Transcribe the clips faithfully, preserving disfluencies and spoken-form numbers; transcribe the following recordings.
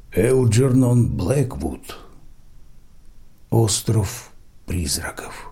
Элджернон Блэквуд. Остров призраков.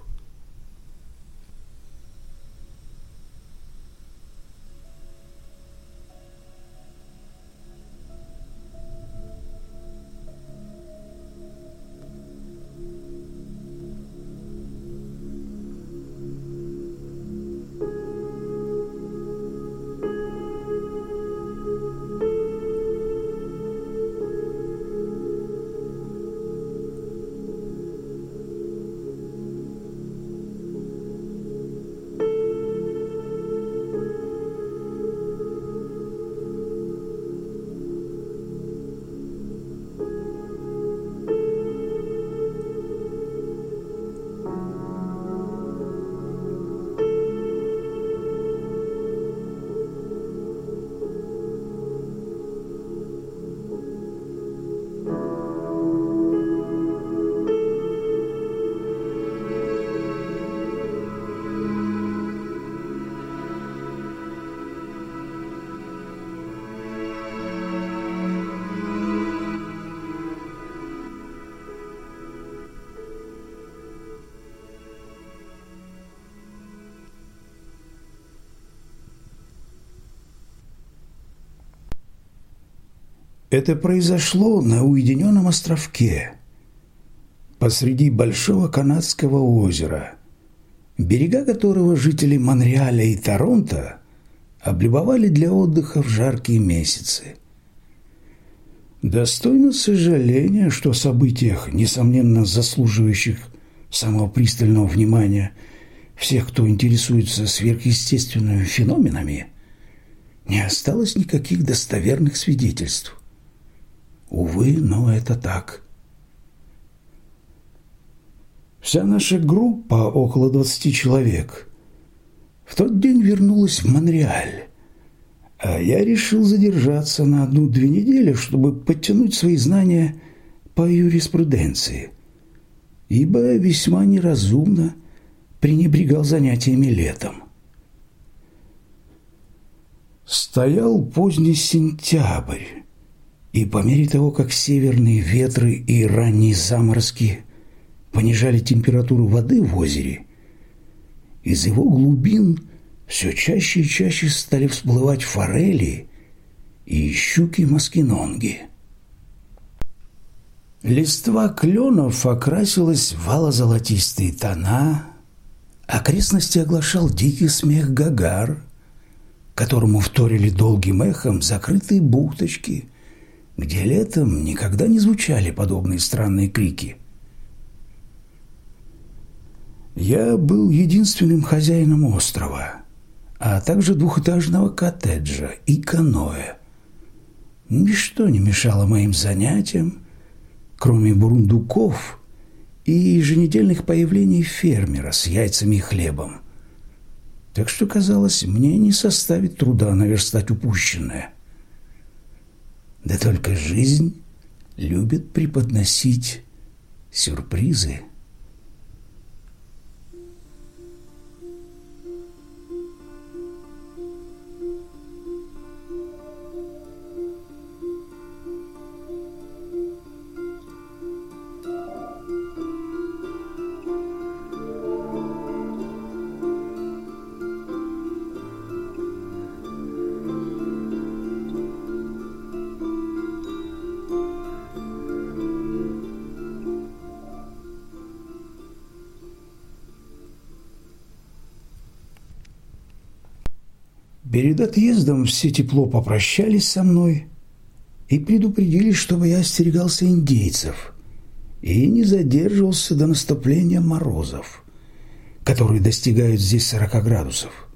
Это произошло на уединенном островке посреди большого канадского озера, берега которого жители Монреаля и Торонто облюбовали для отдыха в жаркие месяцы. Достойно сожаления, что о событиях, несомненно заслуживающих самого пристального внимания всех, кто интересуется сверхъестественными феноменами, не осталось никаких достоверных свидетельств. Увы, но это так. Вся наша группа, около двадцати человек, в тот день вернулась в Монреаль, а я решил задержаться на одну-две недели, чтобы подтянуть свои знания по юриспруденции, ибо весьма неразумно пренебрегал занятиями летом. Стоял поздний сентябрь, и по мере того, как северные ветры и ранние заморозки понижали температуру воды в озере, из его глубин все чаще и чаще стали всплывать форели и щуки-маскинонги. Листва кленов окрасилась в ало-золотистые тона, окрестности оглашал дикий смех гагар, которому вторили долгим эхом закрытые бухточки, где летом никогда не звучали подобные странные крики. Я был единственным хозяином острова, а также двухэтажного коттеджа и каноэ. Ничто не мешало моим занятиям, кроме бурундуков и еженедельных появлений фермера с яйцами и хлебом. Так что, казалось, мне не составит труда наверстать упущенное. Да только жизнь любит преподносить сюрпризы. Перед отъездом все тепло попрощались со мной и предупредили, чтобы я остерегался индейцев и не задерживался до наступления морозов, которые достигают здесь сорока градусов.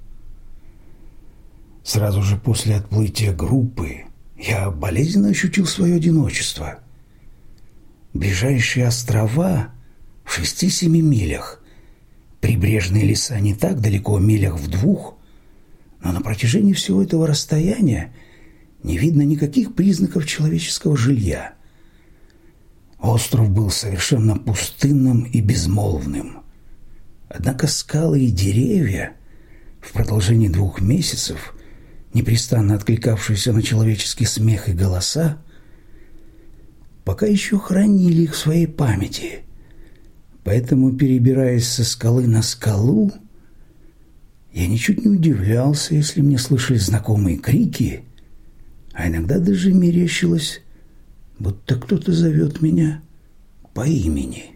Сразу же после отплытия группы я болезненно ощутил свое одиночество. Ближайшие острова в шести-семи милях, прибрежные леса не так далеко, милях в двух, но на протяжении всего этого расстояния не видно никаких признаков человеческого жилья. Остров был совершенно пустынным и безмолвным. Однако скалы и деревья, в продолжении двух месяцев, непрестанно откликавшиеся на человеческий смех и голоса, пока еще хранили их в своей памяти. Поэтому, перебираясь со скалы на скалу, я ничуть не удивлялся, если мне слышали знакомые крики, а иногда даже мерещилось, будто кто-то зовет меня по имени.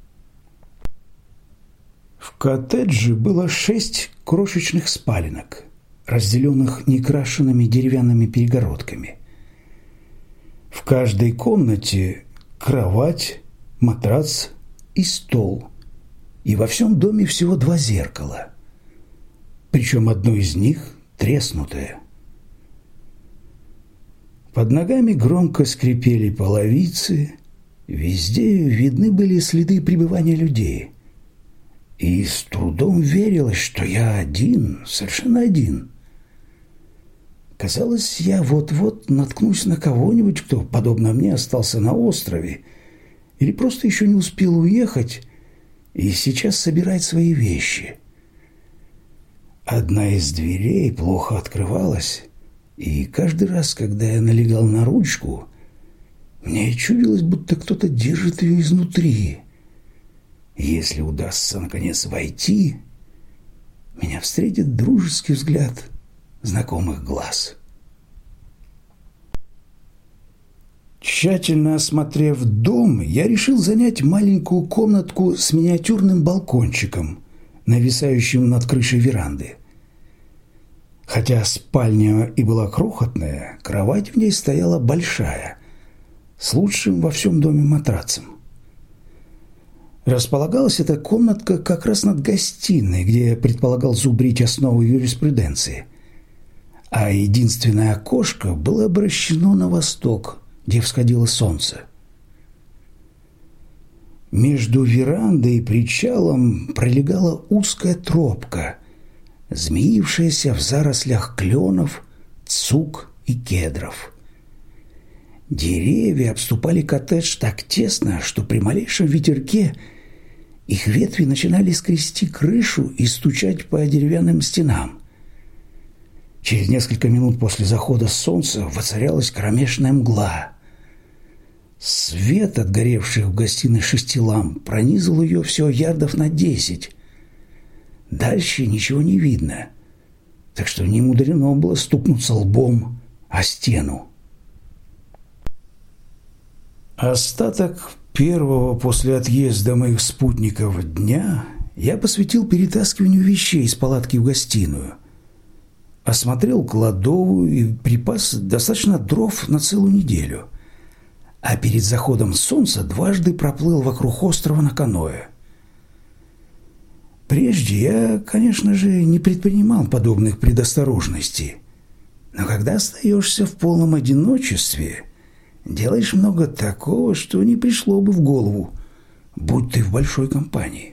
В коттедже было шесть крошечных спаленок, разделенных некрашенными деревянными перегородками. В каждой комнате кровать, матрац и стол, и во всем доме всего два зеркала, причем одно из них треснутое. Под ногами громко скрипели половицы, везде видны были следы пребывания людей. И с трудом верилось, что я один, совершенно один. Казалось, я вот-вот наткнусь на кого-нибудь, кто, подобно мне, остался на острове или просто еще не успел уехать и сейчас собирает свои вещи. Одна из дверей плохо открывалась, и каждый раз, когда я налегал на ручку, мне чудилось, будто кто-то держит ее изнутри. Если удастся, наконец, войти, меня встретит дружеский взгляд знакомых глаз. Тщательно осмотрев дом, я решил занять маленькую комнатку с миниатюрным балкончиком, нависающим над крышей веранды. Хотя спальня и была крохотная, кровать в ней стояла большая, с лучшим во всем доме матрацем. Располагалась эта комнатка как раз над гостиной, где я предполагал зубрить основы юриспруденции. А единственное окошко было обращено на восток, где всходило солнце. Между верандой и причалом пролегала узкая тропка, змеившаяся в зарослях кленов, цук и кедров. Деревья обступали коттедж так тесно, что при малейшем ветерке их ветви начинали скрести крышу и стучать по деревянным стенам. Через несколько минут после захода солнца воцарялась кромешная мгла. Свет от горевших в гостиной шести ламп пронизал ее всего ярдов на десять. Дальше ничего не видно, так что не мудрено было стукнуться лбом о стену. Остаток первого после отъезда моих спутников дня я посвятил перетаскиванию вещей из палатки в гостиную. Осмотрел кладовую и припас достаточно дров на целую неделю. А перед заходом солнца дважды проплыл вокруг острова на каноэ. Прежде я, конечно же, не предпринимал подобных предосторожностей. Но когда остаешься в полном одиночестве, делаешь много такого, что не пришло бы в голову, будь ты в большой компании.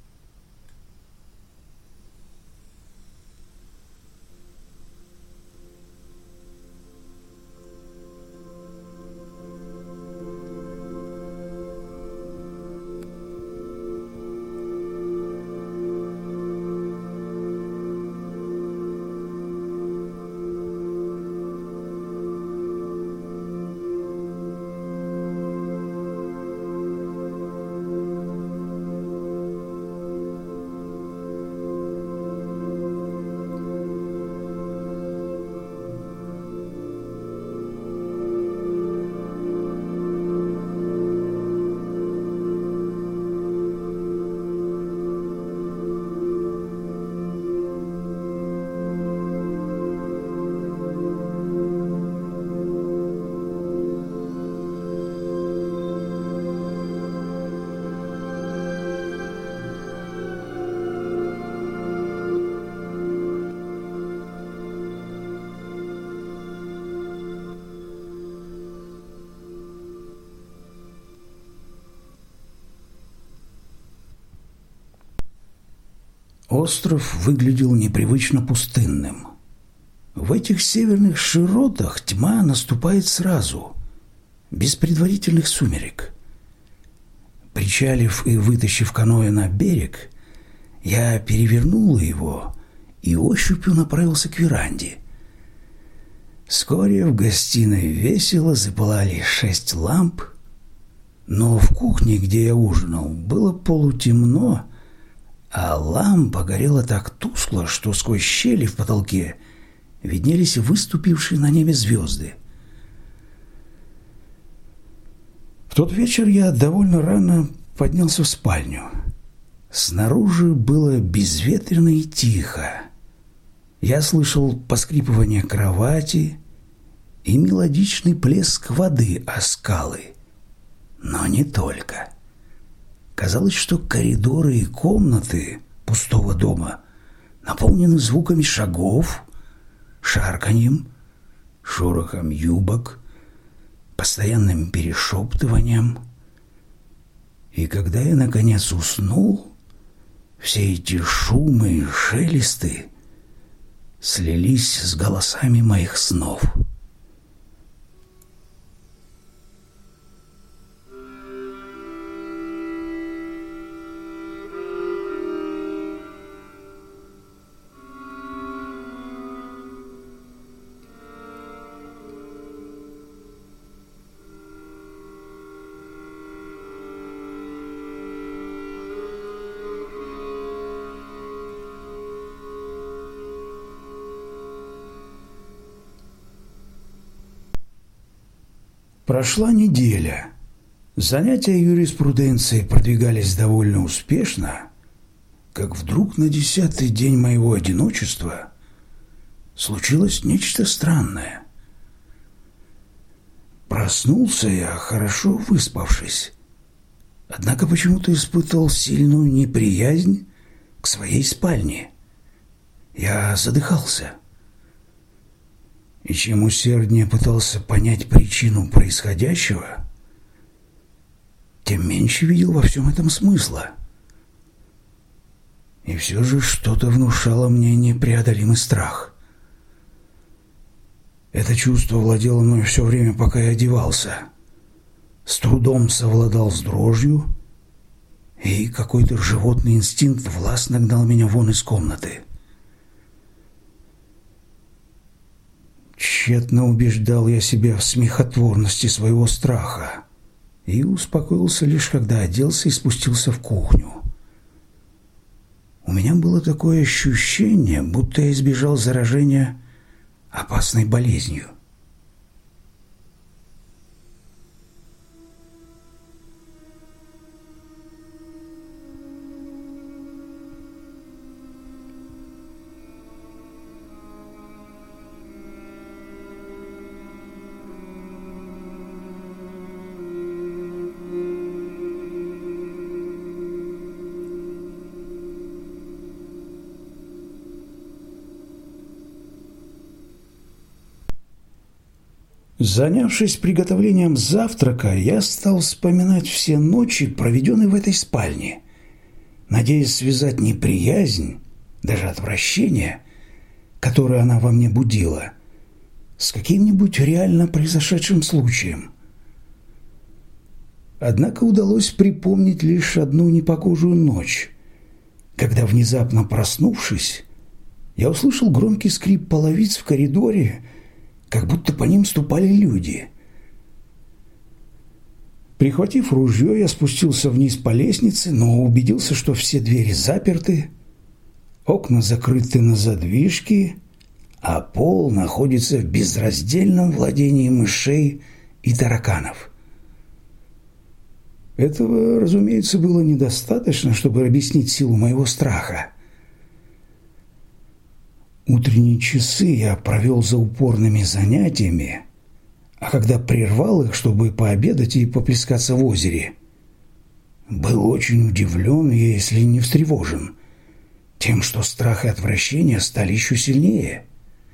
Остров выглядел непривычно пустынным. В этих северных широтах тьма наступает сразу, без предварительных сумерек. Причалив и вытащив каноэ на берег, я перевернул его и ощупью направился к веранде. Вскоре в гостиной весело запылали шесть ламп, Но в кухне, где я ужинал, было полутемно, а лампа горела так тускло, что сквозь щели в потолке виднелись выступившие на небе звезды. В тот вечер я довольно рано поднялся в спальню. Снаружи было безветренно и тихо. Я слышал поскрипывание кровати и мелодичный плеск воды о скалы. Но не только. Казалось, что коридоры и комнаты пустого дома наполнены звуками шагов, шарканьем, шорохом юбок, постоянным перешептыванием. И когда я, наконец, уснул, все эти шумы и шелесты слились с голосами моих снов. Прошла неделя. Занятия юриспруденцией продвигались довольно успешно, как вдруг на десятый день моего одиночества случилось нечто странное. Проснулся я, хорошо выспавшись, однако почему-то испытывал сильную неприязнь к своей спальне. Я задыхался. И чем усерднее пытался понять причину происходящего, тем меньше видел во всем этом смысла. И все же что-то внушало мне непреодолимый страх. Это чувство владело мной все время, пока я одевался. С трудом совладал с дрожью, и какой-то животный инстинкт властно гнал меня вон из комнаты. Тщетно убеждал я себя в смехотворности своего страха и успокоился лишь, когда оделся и спустился в кухню. У меня было такое ощущение, будто я избежал заражения опасной болезнью. Занявшись приготовлением завтрака, я стал вспоминать все ночи, проведенные в этой спальне, надеясь связать неприязнь, даже отвращение, которое она во мне будила, с каким-нибудь реально произошедшим случаем. Однако удалось припомнить лишь одну непогожую ночь, когда, внезапно проснувшись, я услышал громкий скрип половиц в коридоре, как будто по ним ступали люди. Прихватив ружье, я спустился вниз по лестнице, но убедился, что все двери заперты, окна закрыты на задвижки, а пол находится в безраздельном владении мышей и тараканов. Этого, разумеется, было недостаточно, чтобы объяснить силу моего страха. Утренние часы я провел за упорными занятиями, а когда прервал их, чтобы пообедать и поплескаться в озере, был очень удивлен, если не встревожен, тем, что страх и отвращение стали еще сильнее.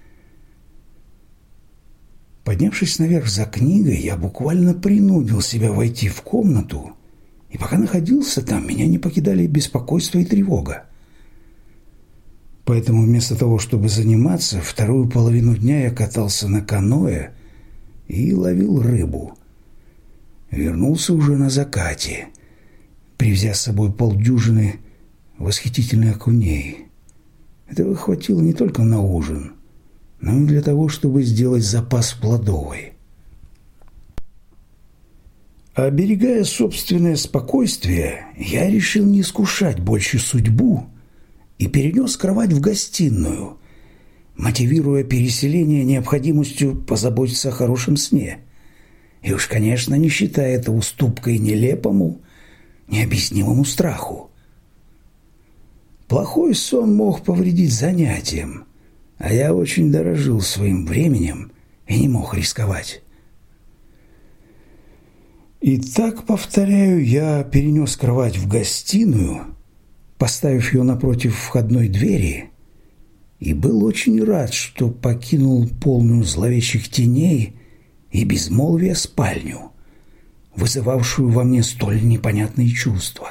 Поднявшись наверх за книгой, я буквально принудил себя войти в комнату, и пока находился там, меня не покидали беспокойство и тревога. Поэтому вместо того, чтобы заниматься, вторую половину дня я катался на каноэ и ловил рыбу. Вернулся уже на закате, привезя с собой полдюжины восхитительных окуней. Этого хватило не только на ужин, но и для того, чтобы сделать запас в кладовой. Оберегая собственное спокойствие, я решил не искушать больше судьбу и перенес кровать в гостиную, мотивируя переселение необходимостью позаботиться о хорошем сне. И уж, конечно, не считая это уступкой нелепому, необъяснимому страху. Плохой сон мог повредить занятиям, а я очень дорожил своим временем и не мог рисковать. Итак, повторяю, я перенес кровать в гостиную, поставив ее напротив входной двери, и был очень рад, что покинул полную зловещих теней и безмолвия спальню, вызывавшую во мне столь непонятные чувства.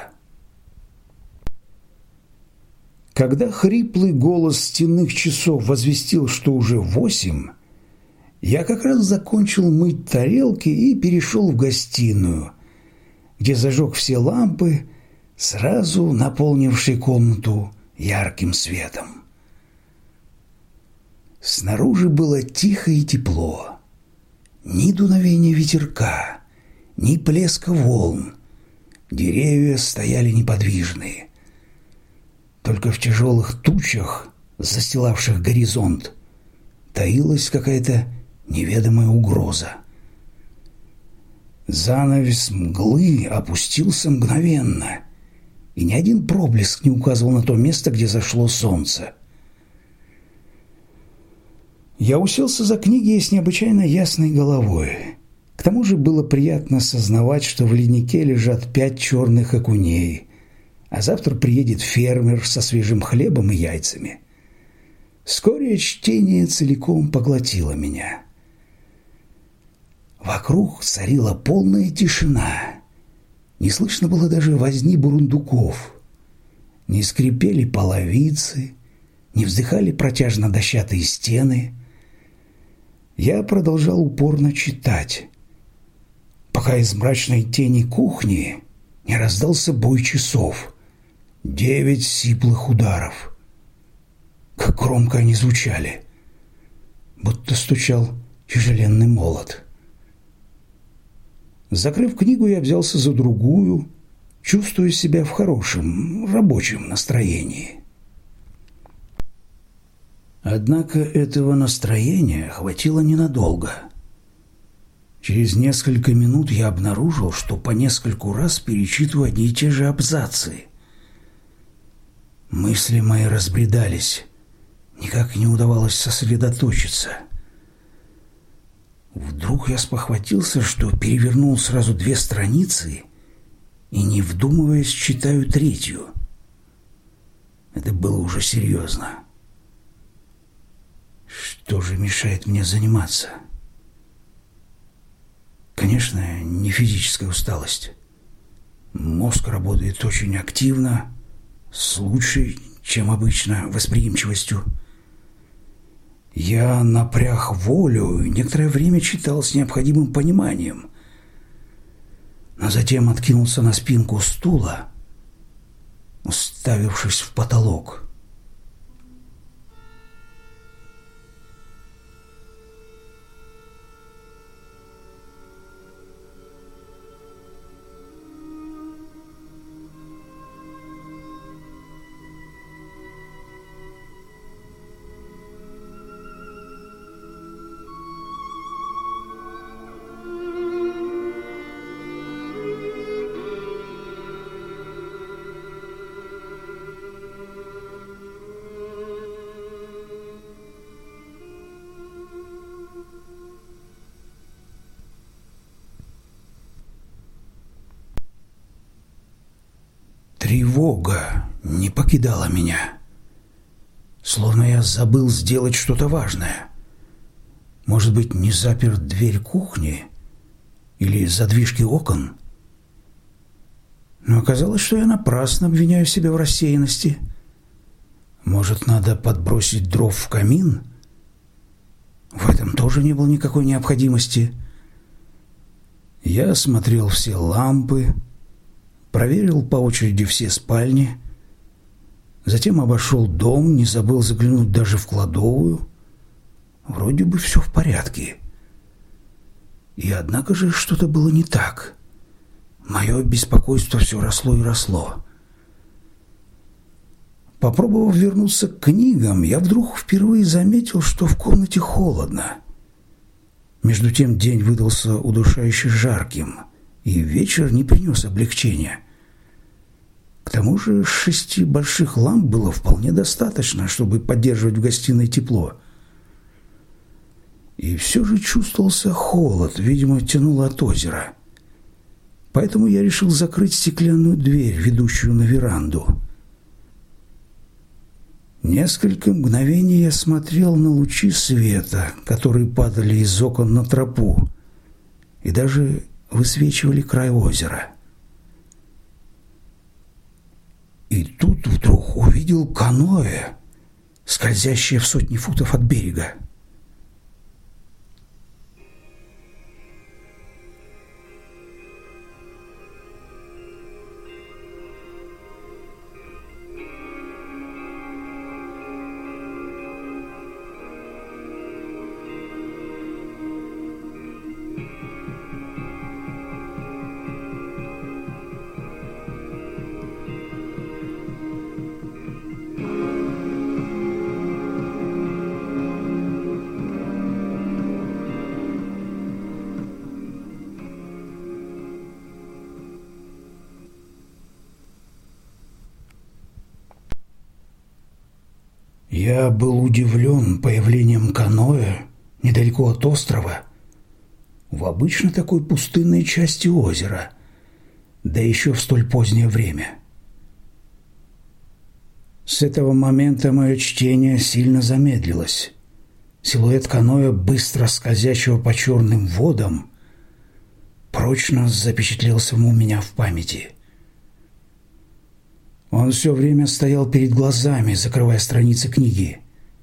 Когда хриплый голос стенных часов возвестил, что уже восемь, я как раз закончил мыть тарелки и перешел в гостиную, где зажег все лампы, сразу наполнившие комнату ярким светом. Снаружи было тихо и тепло. Ни дуновения ветерка, ни плеска волн. Деревья стояли неподвижные. Только в тяжелых тучах, застилавших горизонт, таилась какая-то неведомая угроза. Занавес мглы опустился мгновенно, и ни один проблеск не указывал на то место, где зашло солнце. Я уселся за книги с необычайно ясной головой. К тому же было приятно сознавать, что в леднике лежат пять черных окуней, а завтра приедет фермер со свежим хлебом и яйцами. Вскоре чтение целиком поглотило меня. Вокруг царила полная тишина. Не слышно было даже возни бурундуков. Не скрипели половицы, не вздыхали протяжно дощатые стены. Я продолжал упорно читать, пока из мрачной тени кухни не раздался бой часов. Девять сиплых ударов. Как громко они звучали, будто стучал тяжеленный молот. Закрыв книгу, я взялся за другую, чувствуя себя в хорошем, рабочем настроении. Однако этого настроения хватило ненадолго. Через несколько минут я обнаружил, что по нескольку раз перечитываю одни и те же абзацы. Мысли мои разбредались, никак не удавалось сосредоточиться. Вдруг я спохватился, что перевернул сразу две страницы и, не вдумываясь, читаю третью. Это было уже серьезно. Что же мешает мне заниматься? Конечно, не физическая усталость. Мозг работает очень активно, с лучшей, чем обычно, восприимчивостью. Я напряг волю и некоторое время читал с необходимым пониманием, но затем откинулся на спинку стула, уставившись в потолок. Тревога не покидала меня, словно я забыл сделать что-то важное. Может быть, не запер дверь кухни или задвижки окон? Но оказалось, что я напрасно обвиняю себя в рассеянности. Может, надо подбросить дров в камин? В этом тоже не было никакой необходимости. Я осмотрел все лампы, проверил по очереди все спальни, затем обошел дом, не забыл заглянуть даже в кладовую. Вроде бы все в порядке. И однако же что-то было не так. мое беспокойство все росло и росло. Попробовав вернуться к книгам, я вдруг впервые заметил, что в комнате холодно. Между тем день выдался удушающе жарким, и вечер не принес облегчения. К тому же шести больших ламп было вполне достаточно, чтобы поддерживать в гостиной тепло. И все же чувствовался холод, видимо, тянуло от озера. Поэтому я решил закрыть стеклянную дверь, ведущую на веранду. Несколько мгновений я смотрел на лучи света, которые падали из окон на тропу, и даже высвечивали край озера. И тут вдруг увидел каноэ, скользящее в сотни футов от берега. Я был удивлен появлением каноэ недалеко от острова, в обычно такой пустынной части озера, да еще в столь позднее время. С этого момента мое чтение сильно замедлилось. Силуэт каноэ, быстро скользящего по черным водам, прочно запечатлелся у меня в памяти. Он все время стоял перед глазами, закрывая страницы книги.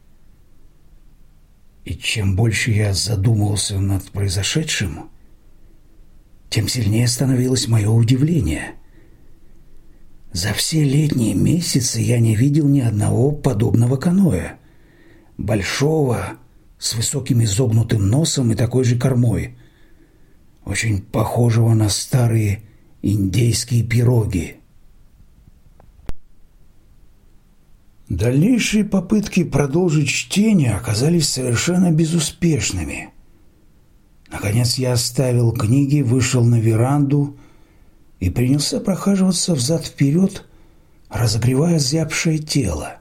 И чем больше я задумывался над произошедшим, тем сильнее становилось мое удивление. За все летние месяцы я не видел ни одного подобного каноэ, большого, с высоким изогнутым носом и такой же кормой, очень похожего на старые индейские пироги. Дальнейшие попытки продолжить чтение оказались совершенно безуспешными. Наконец я оставил книги, вышел на веранду и принялся прохаживаться взад-вперед, разогревая зябшее тело.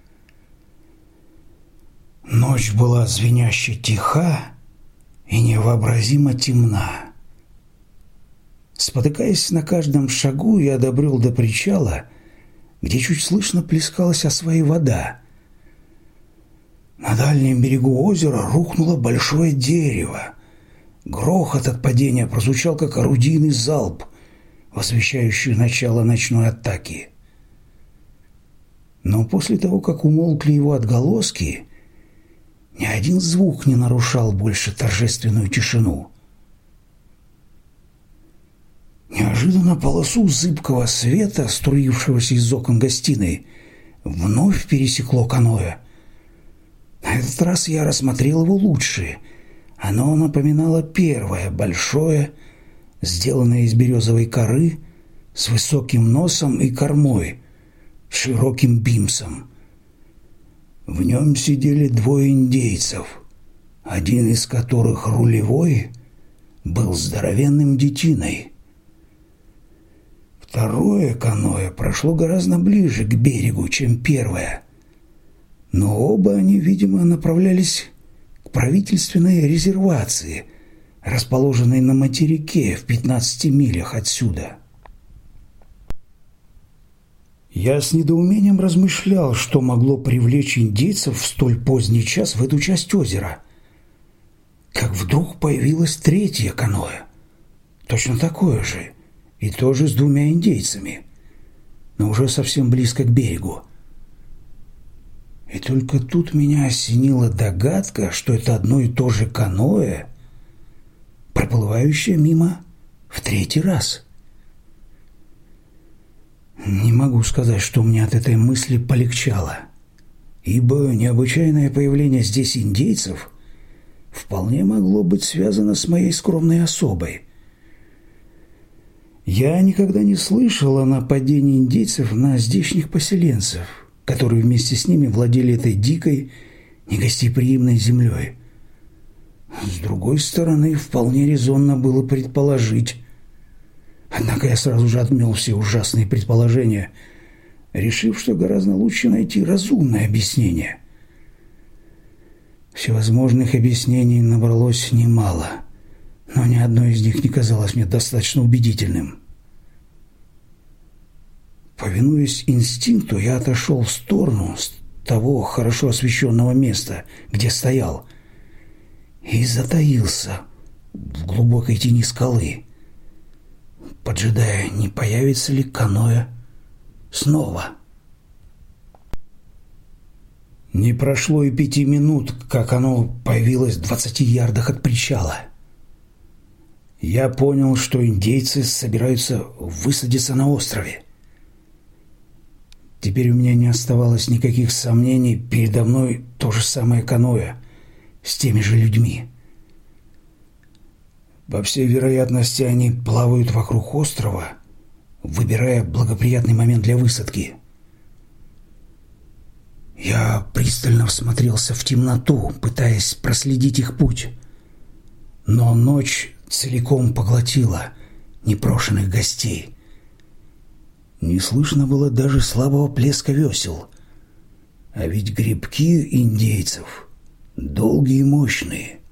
Ночь была звеняще тиха и невообразимо темна. Спотыкаясь на каждом шагу, я добрел до причала, где чуть слышно плескалась о своей вода. На дальнем берегу озера рухнуло большое дерево. Грохот от падения прозвучал, как орудийный залп, возвещающий начало ночной атаки. Но после того, как умолкли его отголоски, ни один звук не нарушал больше торжественную тишину. Неожиданно полосу зыбкого света, струившегося из окон гостиной, вновь пересекло каноэ. На этот раз я рассмотрел его лучше. Оно напоминало первое, большое, сделанное из березовой коры, с высоким носом и кормой, с широким бимсом. В нем сидели двое индейцев, один из которых, рулевой, был здоровенным детиной. Второе каноэ прошло гораздо ближе к берегу, чем первое, но оба они, видимо, направлялись к правительственной резервации, расположенной на материке в пятнадцати милях отсюда. Я с недоумением размышлял, что могло привлечь индейцев в столь поздний час в эту часть озера. Как вдруг появилось третье каноэ, точно такое же, и тоже с двумя индейцами, но уже совсем близко к берегу. И только тут меня осенила догадка, что это одно и то же каноэ, проплывающее мимо в третий раз. Не могу сказать, что мне от этой мысли полегчало, ибо необычайное появление здесь индейцев вполне могло быть связано с моей скромной особой. Я никогда не слышал о нападении индейцев на здешних поселенцев, которые вместе с ними владели этой дикой, негостеприимной землей. С другой стороны, вполне резонно было предположить. Однако я сразу же отмел все ужасные предположения, решив, что гораздо лучше найти разумное объяснение. Всевозможных объяснений набралось немало, но ни одно из них не казалось мне достаточно убедительным. Повинуясь инстинкту, я отошел в сторону с того хорошо освещенного места, где стоял, и затаился в глубокой тени скалы, поджидая, не появится ли каноэ снова. Не прошло и пяти минут, как оно появилось в двадцати ярдах от причала. Я понял, что индейцы собираются высадиться на острове. Теперь у меня не оставалось никаких сомнений, передо мной то же самое каноэ с теми же людьми. По всей вероятности, они плавают вокруг острова, выбирая благоприятный момент для высадки. Я пристально всмотрелся в темноту, пытаясь проследить их путь. Но ночь целиком поглотила непрошенных гостей. Не слышно было даже слабого плеска весел. А ведь гребки индейцев долгие и мощные.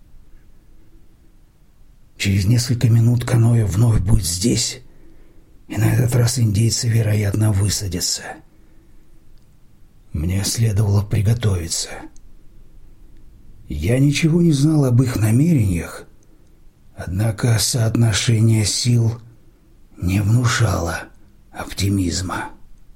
Через несколько минут каноэ вновь будет здесь, и на этот раз индейцы, вероятно, высадятся. Мне следовало приготовиться. Я ничего не знал об их намерениях, однако соотношение сил не внушало оптимизма.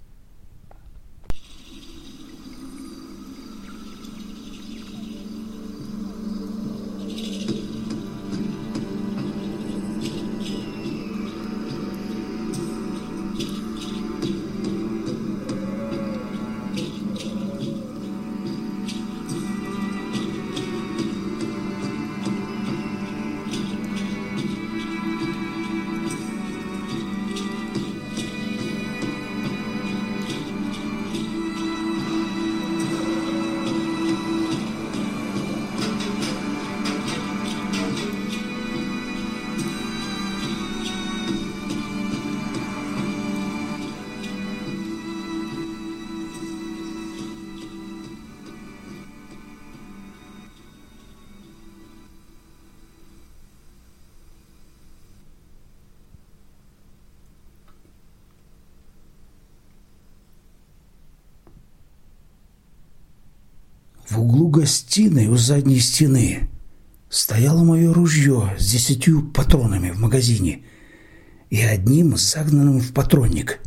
В углу гостиной у задней стены стояло мое ружье с десятью патронами в магазине и одним загнанным в патронник.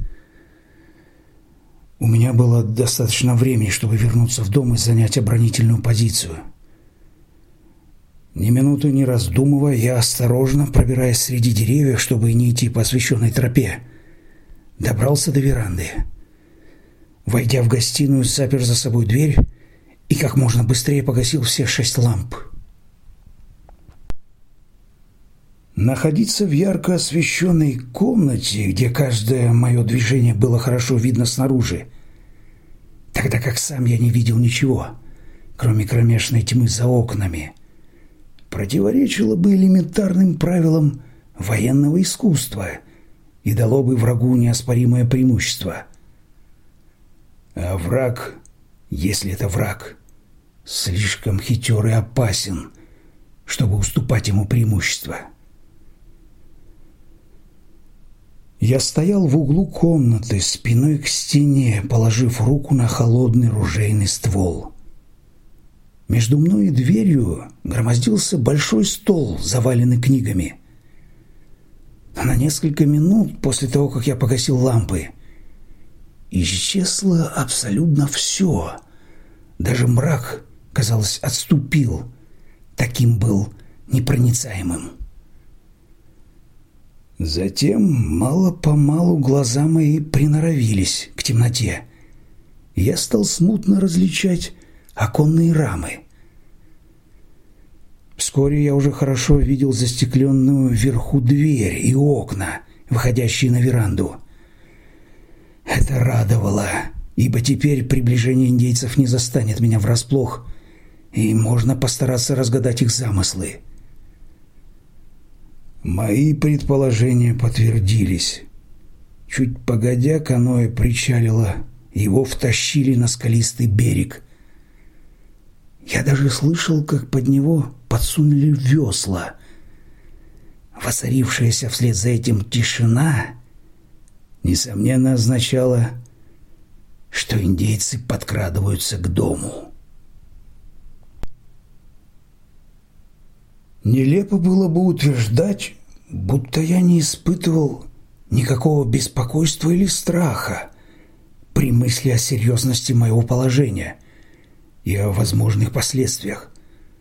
У меня было достаточно времени, чтобы вернуться в дом и занять оборонительную позицию. Ни минуты не раздумывая, я осторожно, пробираясь среди деревьев, чтобы не идти по освещенной тропе, добрался до веранды. Войдя в гостиную, запер за собой дверь и как можно быстрее погасил все шесть ламп. Находиться в ярко освещенной комнате, где каждое мое движение было хорошо видно снаружи, тогда как сам я не видел ничего, кроме кромешной тьмы за окнами, противоречило бы элементарным правилам военного искусства и дало бы врагу неоспоримое преимущество. А враг, если это враг, слишком хитер и опасен, чтобы уступать ему преимущество. Я стоял в углу комнаты, спиной к стене, положив руку на холодный ружейный ствол. Между мной и дверью громоздился большой стол, заваленный книгами. А на несколько минут после того, как я погасил лампы, исчезло абсолютно все. Даже мрак, казалось, отступил. Таким был непроницаемым. Затем мало-помалу глаза мои приноровились к темноте. Я стал смутно различать оконные рамы. Вскоре я уже хорошо видел застекленную вверху дверь и окна, выходящие на веранду. Это радовало, ибо теперь приближение индейцев не застанет меня врасплох, и можно постараться разгадать их замыслы. Мои предположения подтвердились. Чуть погодя, каноэ причалило, его втащили на скалистый берег. Я даже слышал, как под него подсунули весла. Воцарившаяся вслед за этим тишина, несомненно, означала, что индейцы подкрадываются к дому. Нелепо было бы утверждать, будто я не испытывал никакого беспокойства или страха при мысли о серьезности моего положения и о возможных последствиях.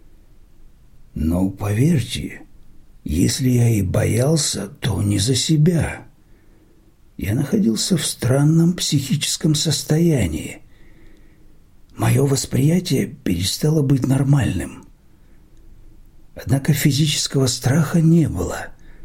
Но поверьте, если я и боялся, то не за себя. Я находился в странном психическом состоянии. Мое восприятие перестало быть нормальным. Однако физического страха не было.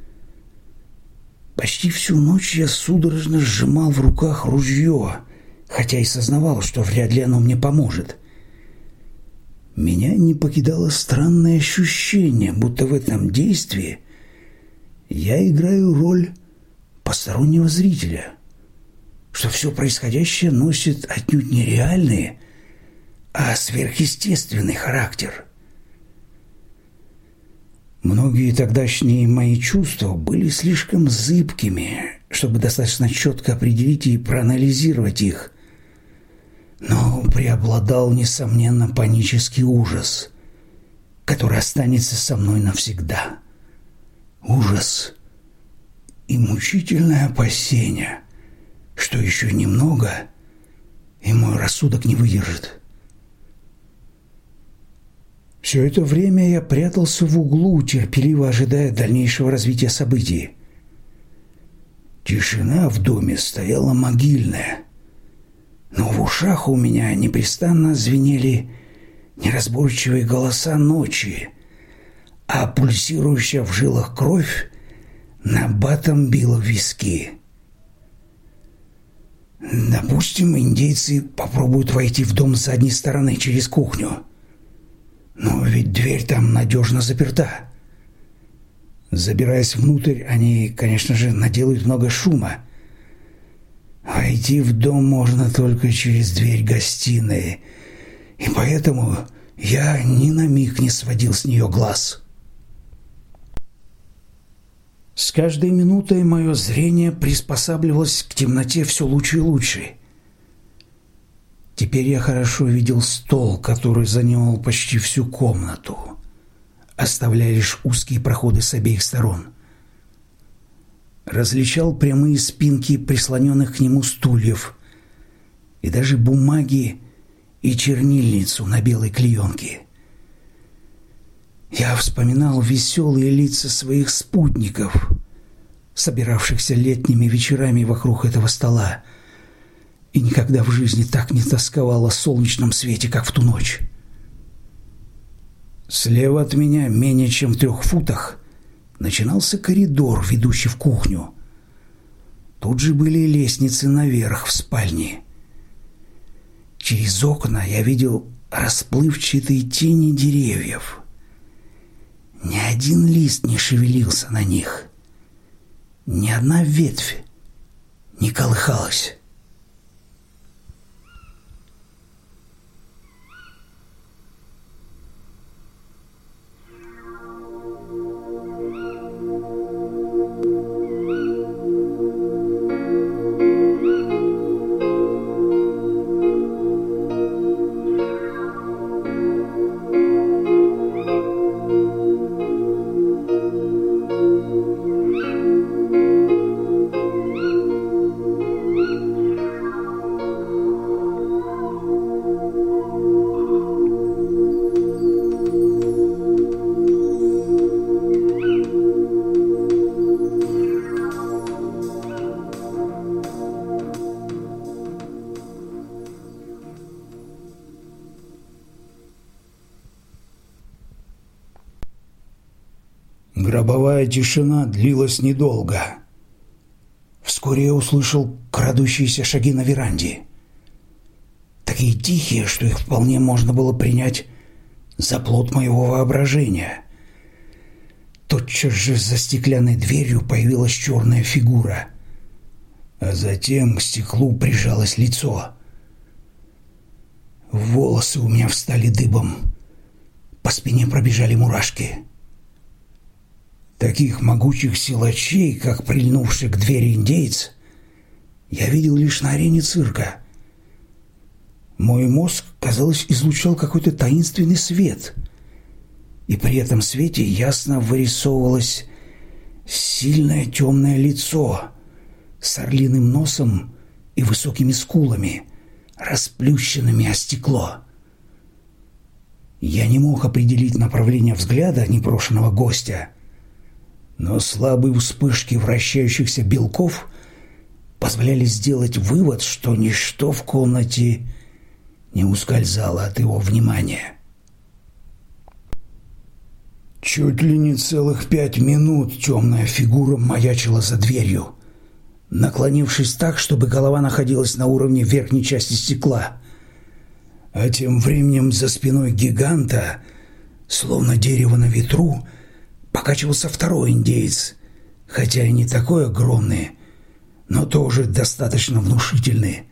Почти всю ночь я судорожно сжимал в руках ружье, хотя и сознавал, что вряд ли оно мне поможет. Меня не покидало странное ощущение, будто в этом действии я играю роль постороннего зрителя, что все происходящее носит отнюдь не реальный, а сверхъестественный характер. Многие тогдашние мои чувства были слишком зыбкими, чтобы достаточно четко определить и проанализировать их. Но преобладал, несомненно, панический ужас, который останется со мной навсегда. Ужас и мучительное опасение, что еще немного, и мой рассудок не выдержит. Все это время я прятался в углу, терпеливо ожидая дальнейшего развития событий. Тишина в доме стояла могильная, но в ушах у меня непрестанно звенели неразборчивые голоса ночи, а пульсирующая в жилах кровь набатом била в виски. Допустим, индейцы попробуют войти в дом с задней стороны через кухню. Но ведь дверь там надежно заперта. Забираясь внутрь, они, конечно же, наделают много шума. Войти в дом можно только через дверь гостиной, и поэтому я ни на миг не сводил с нее глаз. С каждой минутой мое зрение приспосабливалось к темноте все лучше и лучше. Теперь я хорошо видел стол, который занимал почти всю комнату, оставляя лишь узкие проходы с обеих сторон. Различал прямые спинки прислоненных к нему стульев и даже бумаги и чернильницу на белой клеенке. Я вспоминал веселые лица своих спутников, собиравшихся летними вечерами вокруг этого стола, и никогда в жизни так не тосковал о солнечном свете, как в ту ночь. Слева от меня, менее чем в трех футах, начинался коридор, ведущий в кухню. Тут же были лестницы наверх, в спальне. Через окна я видел расплывчатые тени деревьев. Ни один лист не шевелился на них. Ни одна ветвь не колыхалась. Гробовая тишина длилась недолго. Вскоре я услышал крадущиеся шаги на веранде. Такие тихие, что их вполне можно было принять за плод моего воображения. Тотчас же за стеклянной дверью появилась черная фигура, а затем к стеклу прижалось лицо. Волосы у меня встали дыбом, по спине пробежали мурашки. Таких могучих силачей, как прильнувший к двери индеец, я видел лишь на арене цирка. Мой мозг, казалось, излучал какой-то таинственный свет, и при этом свете ясно вырисовывалось сильное темное лицо с орлиным носом и высокими скулами, расплющенными о стекло. Я не мог определить направление взгляда непрошенного гостя, но слабые вспышки вращающихся белков позволяли сделать вывод, что ничто в комнате не ускользало от его внимания. Чуть ли не целых пять минут темная фигура маячила за дверью, наклонившись так, чтобы голова находилась на уровне верхней части стекла. А тем временем за спиной гиганта, словно дерево на ветру, покачивался второй индеец, хотя и не такой огромный, но тоже достаточно внушительный.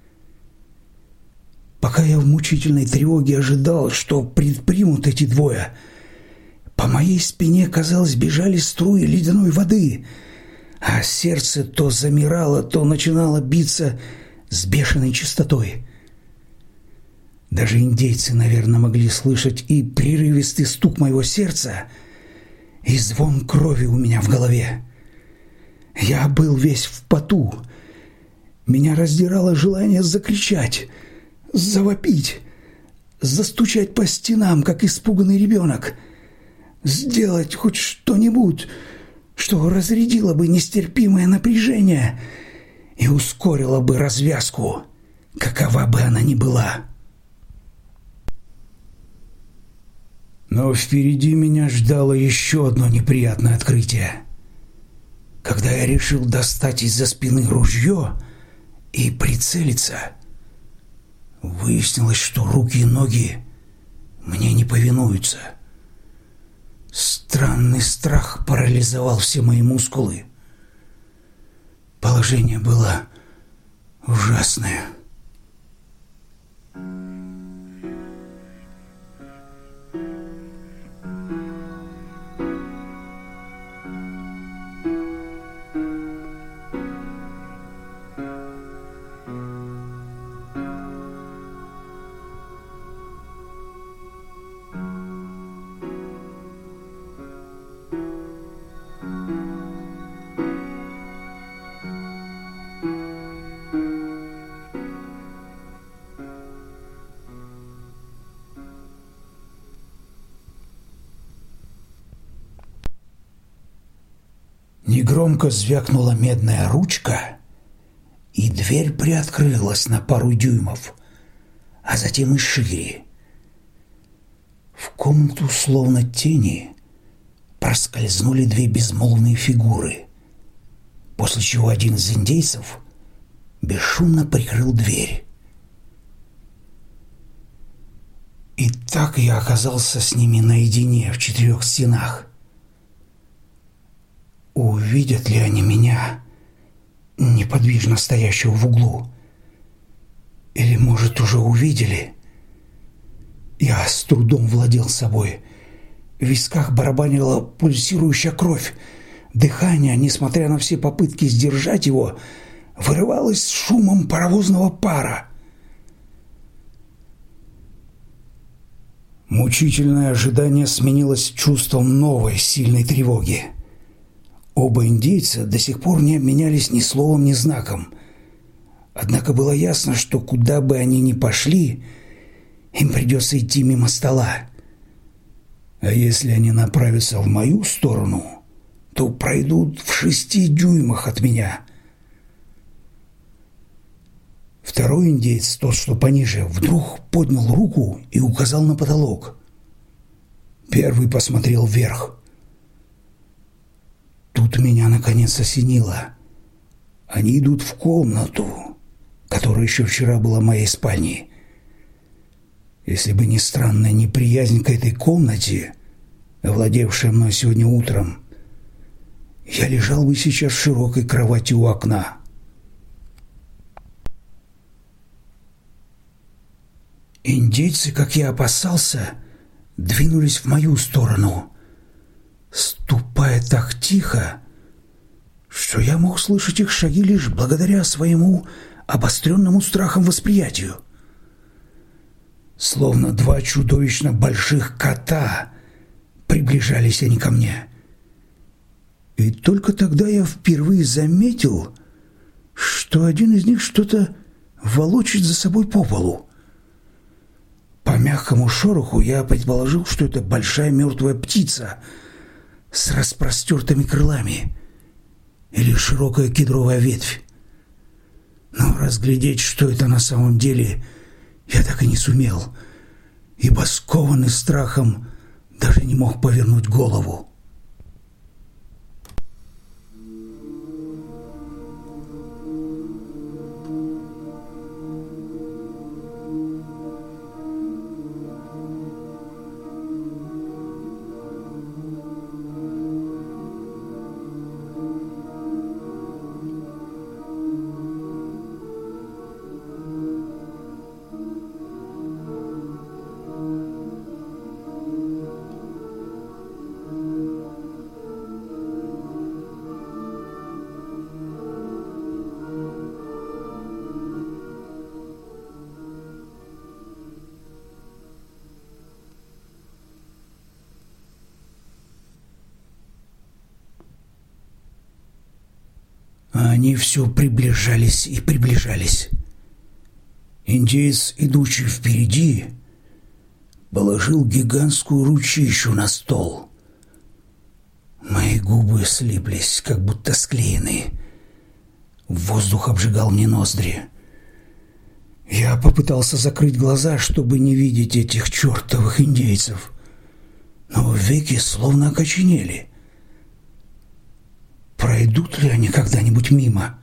Пока я в мучительной тревоге ожидал, что предпримут эти двое, по моей спине, казалось, бежали струи ледяной воды, а сердце то замирало, то начинало биться с бешеной частотой. Даже индейцы, наверное, могли слышать и прерывистый стук моего сердца, и звон крови у меня в голове. Я был весь в поту. Меня раздирало желание закричать, завопить, застучать по стенам, как испуганный ребенок, сделать хоть что-нибудь, что разрядило бы нестерпимое напряжение и ускорило бы развязку, какова бы она ни была. Но впереди меня ждало еще одно неприятное открытие. Когда я решил достать из-за спины ружье и прицелиться, выяснилось, что руки и ноги мне не повинуются. Странный страх парализовал все мои мускулы. Положение было ужасное. Негромко звякнула медная ручка, и дверь приоткрылась на пару дюймов, а затем и шире. В комнату, словно тени, проскользнули две безмолвные фигуры, после чего один из индейцев бесшумно прикрыл дверь. И так я оказался с ними наедине в четырех стенах. Увидят ли они меня, неподвижно стоящего в углу? Или, может, уже увидели? Я с трудом владел собой. В висках барабанила пульсирующая кровь. Дыхание, несмотря на все попытки сдержать его, вырывалось с шумом паровозного пара. Мучительное ожидание сменилось чувством новой сильной тревоги. Оба индейца до сих пор не обменялись ни словом, ни знаком. Однако было ясно, что куда бы они ни пошли, им придется идти мимо стола. А если они направятся в мою сторону, то пройдут в шести дюймах от меня. Второй индеец, тот, что пониже, вдруг поднял руку и указал на потолок. Первый посмотрел вверх. Тут меня наконец осенило. Они идут в комнату, которая еще вчера была моей спальней. Если бы не странная неприязнь к этой комнате, овладевшая мной сегодня утром, я лежал бы сейчас в широкой кровати у окна. Индейцы, как я опасался, двинулись в мою сторону, ступая так тихо, что я мог слышать их шаги лишь благодаря своему обостренному страхом восприятию. Словно два чудовищно больших кота приближались они ко мне. И только тогда я впервые заметил, что один из них что-то волочит за собой по полу. По мягкому шороху я предположил, что это большая мертвая птица с распростертыми крылами или широкая кедровая ветвь. Но разглядеть, что это на самом деле, я так и не сумел, ибо скованный страхом даже не мог повернуть голову. Они все приближались и приближались. Индеец, идущий впереди, положил гигантскую ручищу на стол. Мои губы слиплись, как будто склеенные. Воздух обжигал мне ноздри. Я попытался закрыть глаза, чтобы не видеть этих чертовых индейцев, но веки словно окоченели. Пройдут ли они когда-нибудь мимо?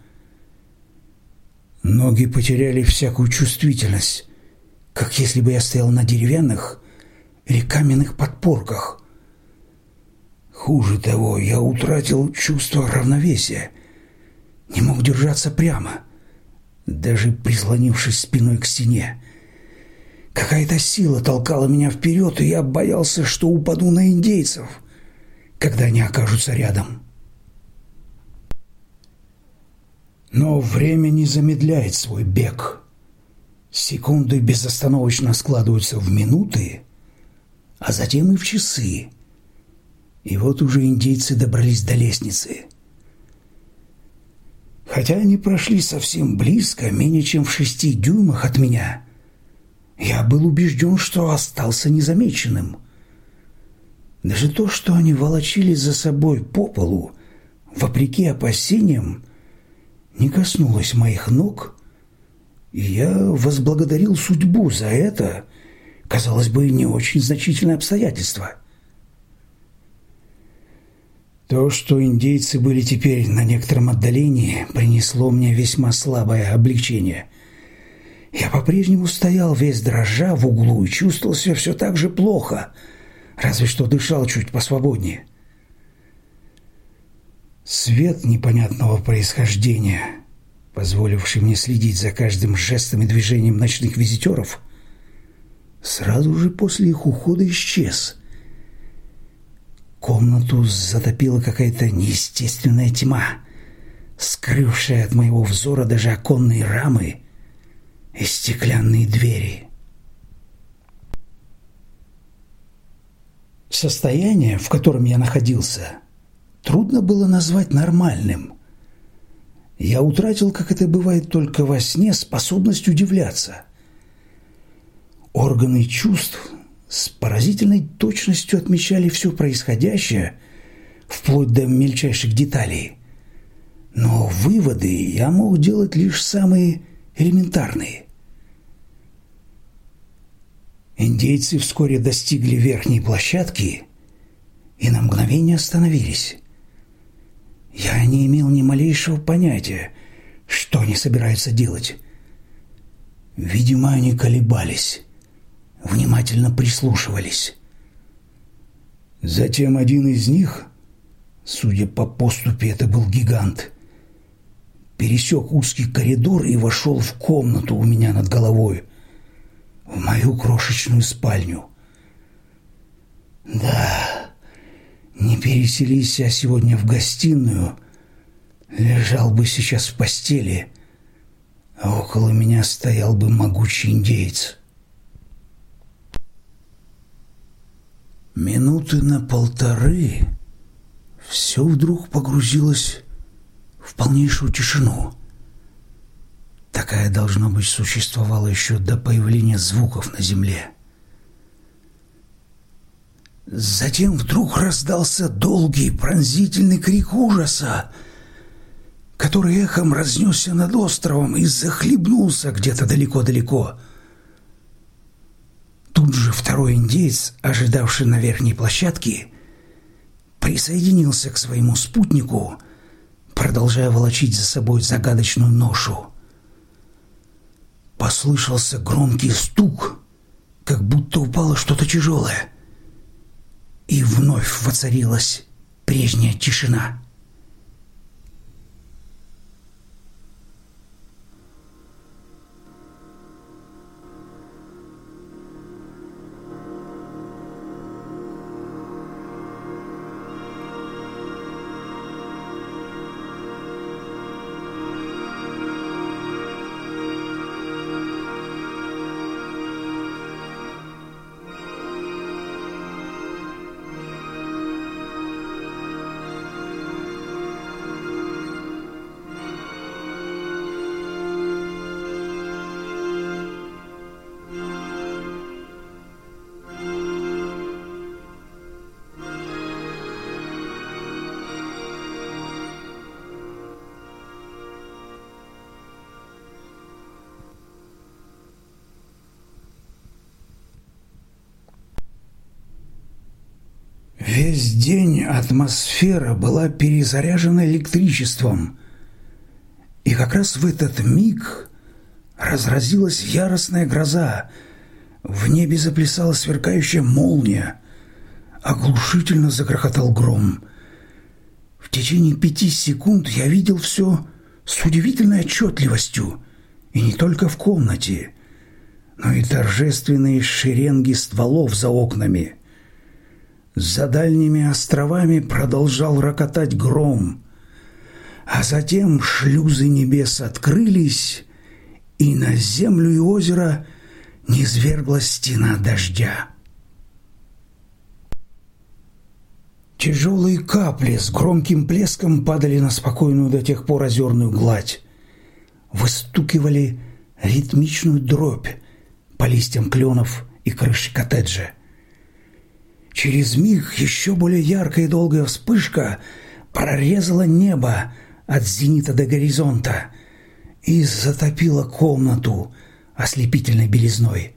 Ноги потеряли всякую чувствительность, как если бы я стоял на деревянных или каменных подпорках. Хуже того, я утратил чувство равновесия, не мог держаться прямо, даже прислонившись спиной к стене. Какая-то сила толкала меня вперед, и я боялся, что упаду на индейцев, когда они окажутся рядом. Но время не замедляет свой бег. Секунды безостановочно складываются в минуты, а затем и в часы. И вот уже индейцы добрались до лестницы. Хотя они прошли совсем близко, менее чем в шести дюймах от меня, я был убежден, что остался незамеченным. Даже то, что они волочили за собой по полу, вопреки опасениям, не коснулось моих ног, и я возблагодарил судьбу за это, казалось бы, не очень значительное обстоятельство. То, что индейцы были теперь на некотором отдалении, принесло мне весьма слабое облегчение. Я по-прежнему стоял весь дрожа в углу и чувствовал себя все так же плохо, разве что дышал чуть посвободнее. Свет непонятного происхождения, позволивший мне следить за каждым жестом и движением ночных визитеров, сразу же после их ухода исчез. Комнату затопила какая-то неестественная тьма, скрывшая от моего взора даже оконные рамы и стеклянные двери. Состояние, в котором я находился, трудно было назвать нормальным. Я утратил, как это бывает только во сне, способность удивляться. Органы чувств с поразительной точностью отмечали все происходящее, вплоть до мельчайших деталей. Но выводы я мог делать лишь самые элементарные. Индейцы вскоре достигли верхней площадки и на мгновение остановились. Я не имел ни малейшего понятия, Что они собираются делать? Видимо, они колебались, внимательно прислушивались. Затем один из них, судя по поступе, это был гигант, пересек узкий коридор и вошел в комнату у меня над головой, в мою крошечную спальню. Да, не переселись я сегодня в гостиную, лежал бы сейчас в постели, а около меня стоял бы могучий индеец. Минуты на полторы все вдруг погрузилось в полнейшую тишину. Такая, должно быть, существовала еще до появления звуков на земле. Затем вдруг раздался долгий пронзительный крик ужаса, который эхом разнесся над островом и захлебнулся где-то далеко-далеко. Тут же второй индеец, ожидавший на верхней площадке, присоединился к своему спутнику, продолжая волочить за собой загадочную ношу. Послышался громкий стук, как будто упало что-то тяжелое, и вновь воцарилась прежняя тишина. Весь день атмосфера была перезаряжена электричеством, и как раз в этот миг разразилась яростная гроза, в небе заплясала сверкающая молния, оглушительно загрохотал гром. В течение пяти секунд я видел все с удивительной отчетливостью, и не только в комнате, но и торжественные шеренги стволов за окнами. За дальними островами продолжал рокотать гром, а затем шлюзы небес открылись, и на землю и озеро низвергла стена дождя. Тяжелые капли с громким плеском падали на спокойную до тех пор озерную гладь, выстукивали ритмичную дробь по листьям кленов и крыше коттеджа. Через миг еще более яркая и долгая вспышка прорезала небо от зенита до горизонта и затопила комнату ослепительной белизной.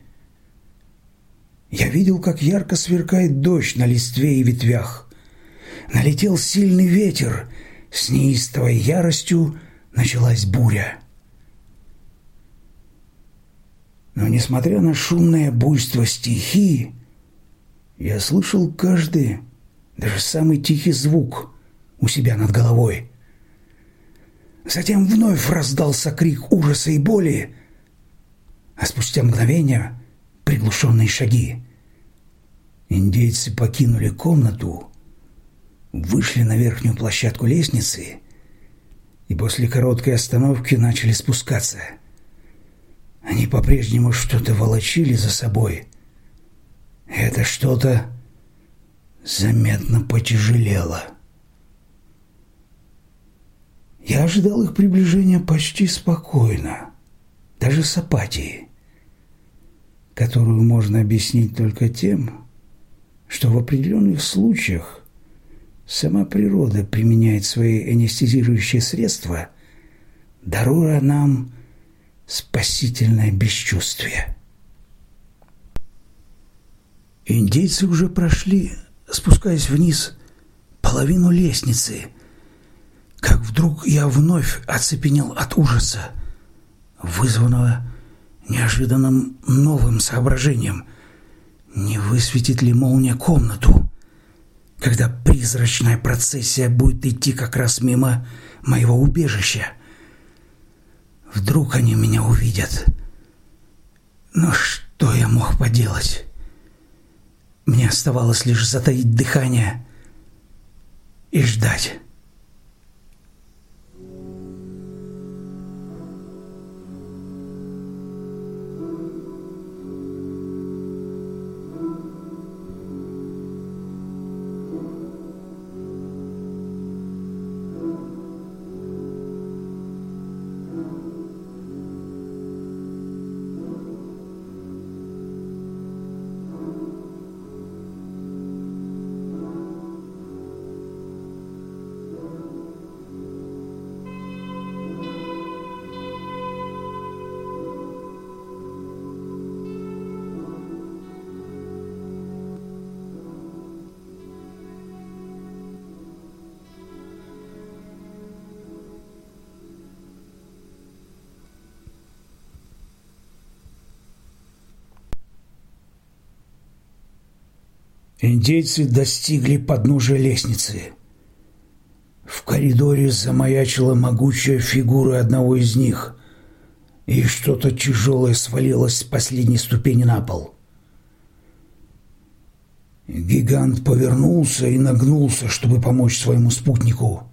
Я видел, как ярко сверкает дождь на листве и ветвях. Налетел сильный ветер, с неистовой яростью началась буря. Но, несмотря на шумное буйство стихии, я слышал каждый, даже самый тихий звук у себя над головой. Затем вновь раздался крик ужаса и боли, а спустя мгновение приглушенные шаги. Индейцы покинули комнату, вышли на верхнюю площадку лестницы и после короткой остановки начали спускаться. Они по-прежнему что-то волочили за собой. Это что-то заметно потяжелело. Я ожидал их приближения почти спокойно, даже с апатией, которую можно объяснить только тем, что в определенных случаях сама природа применяет свои анестезирующие средства, даруя нам спасительное бесчувствие. Индейцы уже прошли, спускаясь вниз, половину лестницы, как вдруг я вновь оцепенел от ужаса, вызванного неожиданным новым соображением. Не высветит ли молния комнату, когда призрачная процессия будет идти как раз мимо моего убежища? Вдруг они меня увидят. Но что я мог поделать? Мне оставалось лишь затаить дыхание и ждать. Индейцы достигли подножия лестницы. В коридоре замаячила могучая фигура одного из них, и что-то тяжелое свалилось с последней ступени на пол. Гигант повернулся и нагнулся, чтобы помочь своему спутнику.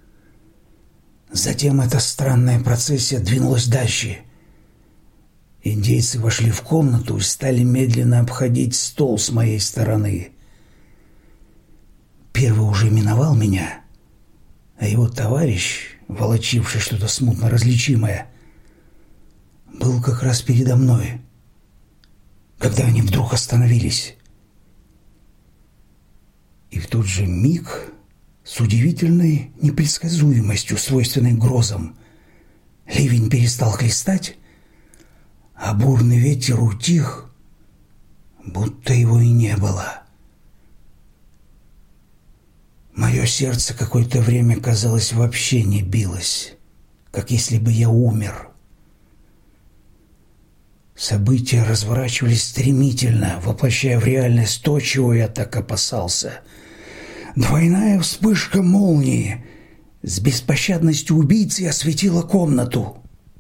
Затем эта странная процессия двинулась дальше. Индейцы вошли в комнату и стали медленно обходить стол с моей стороны. Первый уже миновал меня, а его товарищ, волочивший что-то смутно различимое, был как раз передо мной, когда они вдруг остановились. И в тот же миг, с удивительной непредсказуемостью, свойственной грозам, ливень перестал хлестать, а бурный ветер утих, будто его и не было. Мое сердце какое-то время, казалось, вообще не билось, как если бы я умер. События разворачивались стремительно, воплощая в реальность то, чего я так опасался. Двойная вспышка молнии с беспощадностью убийцы осветила комнату.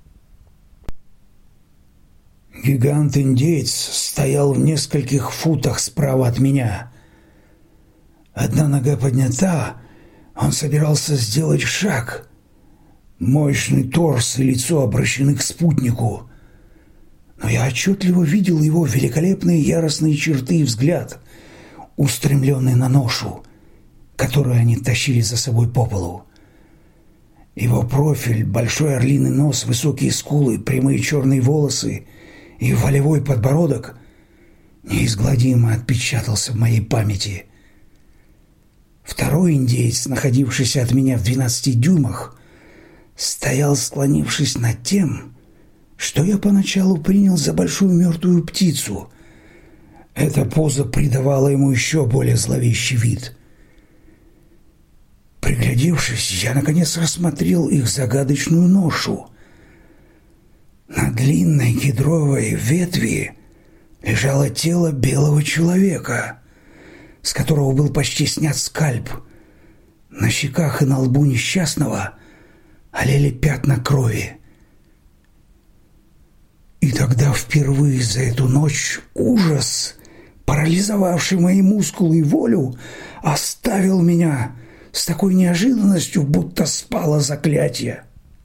Гигант-индеец стоял в нескольких футах справа от меня. Одна нога поднята, он собирался сделать шаг. Мощный торс и лицо обращены к спутнику. Но я отчетливо видел его великолепные яростные черты и взгляд, устремленный на ношу, которую они тащили за собой по полу. Его профиль, большой орлиный нос, высокие скулы, прямые черные волосы и волевой подбородок неизгладимо отпечатался в моей памяти. Второй индеец, находившийся от меня в двенадцати дюймах, стоял, склонившись над тем, что я поначалу принял за большую мертвую птицу. Эта поза придавала ему еще более зловещий вид. Приглядевшись, я наконец рассмотрел их загадочную ношу. На длинной кедровой ветви лежало тело белого человека, с которого был почти снят скальп. На щеках и на лбу несчастного олели пятна крови. И тогда впервые за эту ночь ужас, парализовавший мои мускулы и волю, оставил меня с такой неожиданностью, будто спало заклятие.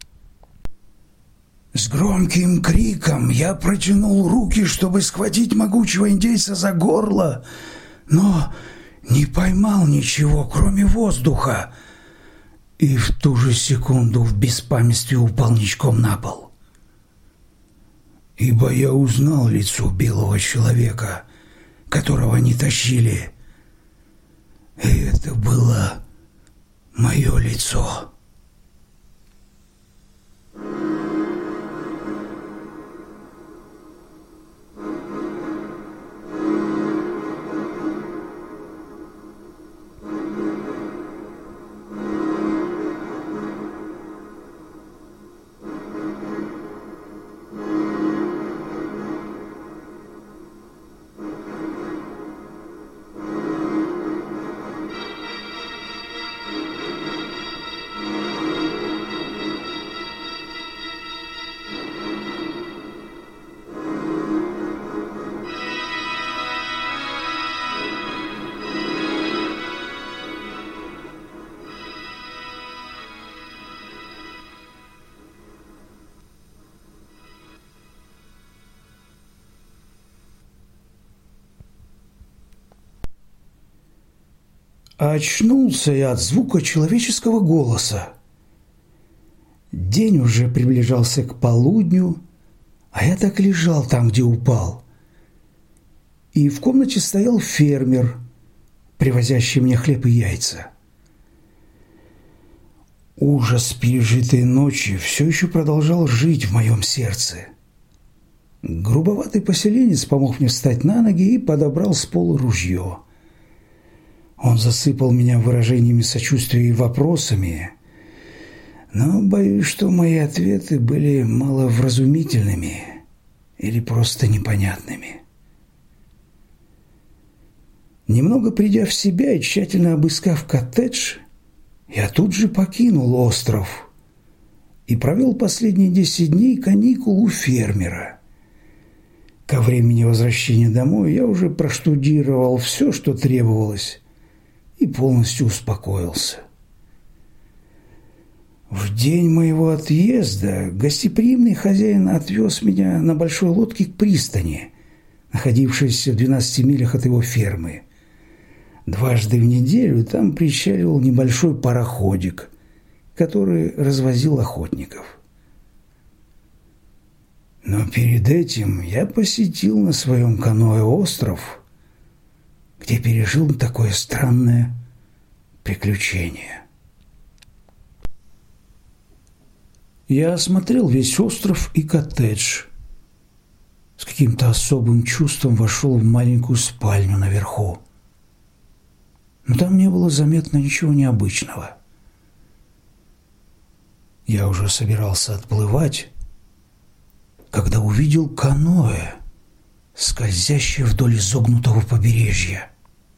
С громким криком я протянул руки, чтобы схватить могучего индейца за горло, но не поймал ничего, кроме воздуха, и в ту же секунду в беспамятстве упал ничком на пол. Ибо я узнал лицо белого человека, которого они тащили, и это было мое лицо. А очнулся я от звука человеческого голоса. День уже приближался к полудню, а я так лежал там, где упал. И в комнате стоял фермер, привозящий мне хлеб и яйца. Ужас пережитой ночи все еще продолжал жить в моем сердце. Грубоватый поселенец помог мне встать на ноги и подобрал с пола ружье. Он засыпал меня выражениями сочувствия и вопросами, но боюсь, что мои ответы были маловразумительными или просто непонятными. Немного придя в себя и тщательно обыскав коттедж, я тут же покинул остров и провел последние десять дней каникул у фермера. Ко времени возвращения домой я уже проштудировал все, что требовалось, и полностью успокоился. В день моего отъезда гостеприимный хозяин отвез меня на большой лодке к пристани, находившейся в двенадцати милях от его фермы. Дважды в неделю там причаливал небольшой пароходик, который развозил охотников. Но перед этим я посетил на своем каноэ остров, где пережил такое странное приключение. Я осмотрел весь остров и коттедж. С каким-то особым чувством вошел в маленькую спальню наверху. Но там не было заметно ничего необычного. Я уже собирался отплывать, когда увидел каноэ, скользящее вдоль изогнутого побережья.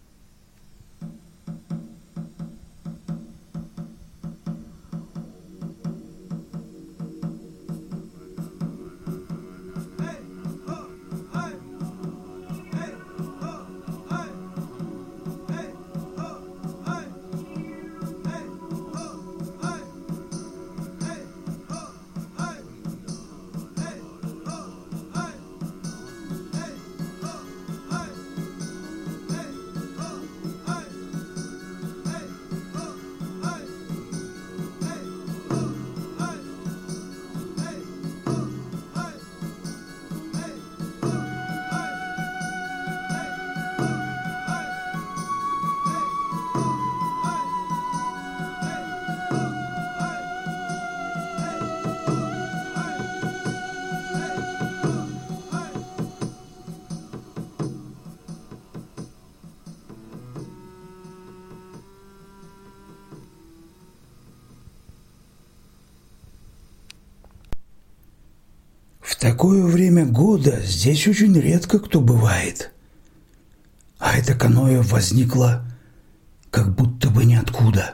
В такое время года здесь очень редко кто бывает. А это каноэ возникло как будто бы ниоткуда.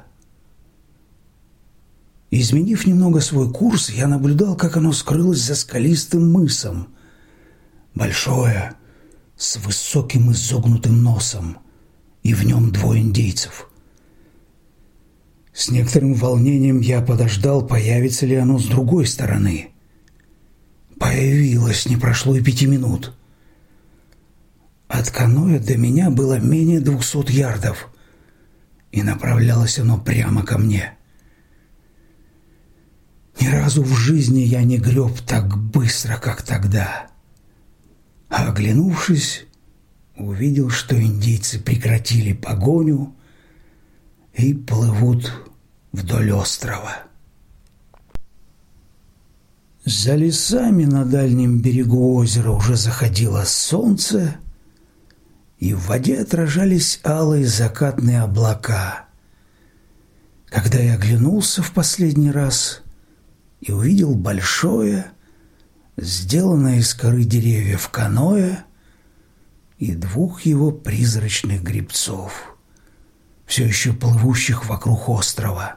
Изменив немного свой курс, я наблюдал, как оно скрылось за скалистым мысом. Большое, с высоким изогнутым носом, и в нем двое индейцев. С некоторым волнением я подождал, появится ли оно с другой стороны. Появилось, не прошло и пяти минут. От каноэ до меня было менее двухсот ярдов, и направлялось оно прямо ко мне. Ни разу в жизни я не греб так быстро, как тогда. А оглянувшись, увидел, что индейцы прекратили погоню и плывут вдоль острова. За лесами на дальнем берегу озера уже заходило солнце, и в воде отражались алые закатные облака. Когда я оглянулся в последний раз и увидел большое, сделанное из коры деревьев каноэ и двух его призрачных гребцов, все еще плывущих вокруг острова.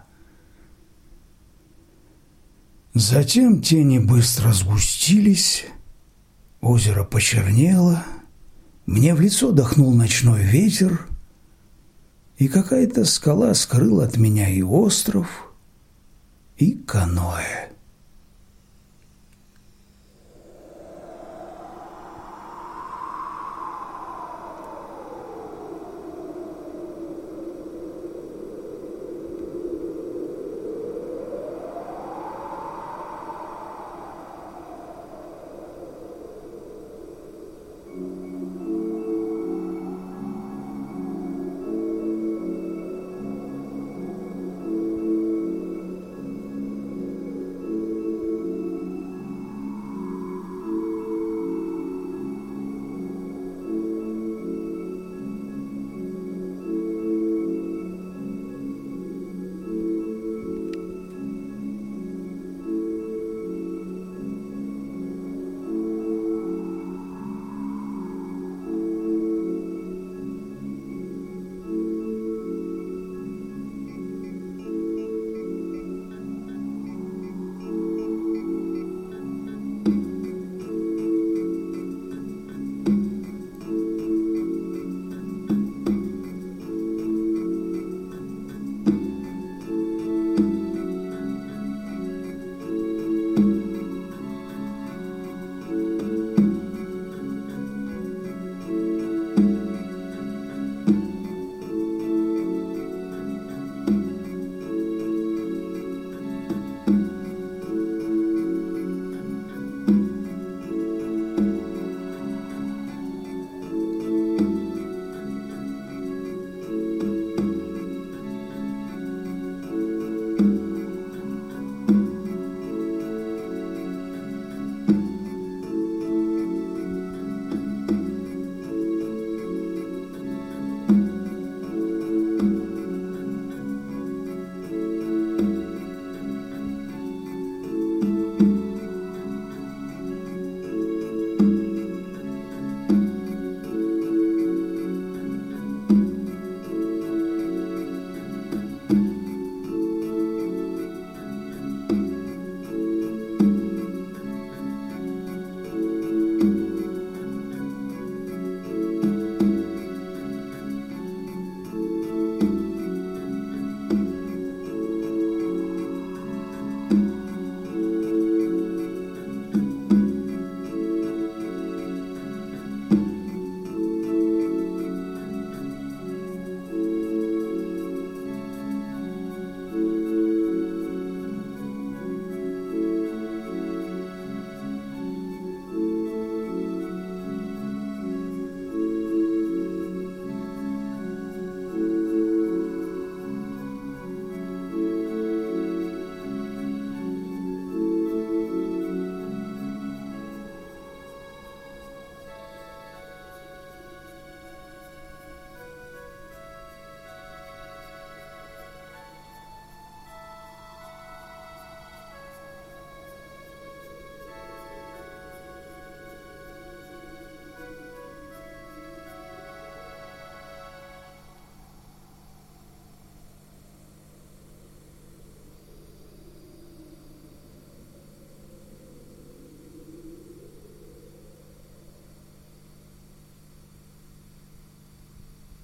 Затем тени быстро сгустились, озеро почернело, мне в лицо дохнул ночной ветер, и какая-то скала скрыла от меня и остров, и каноэ.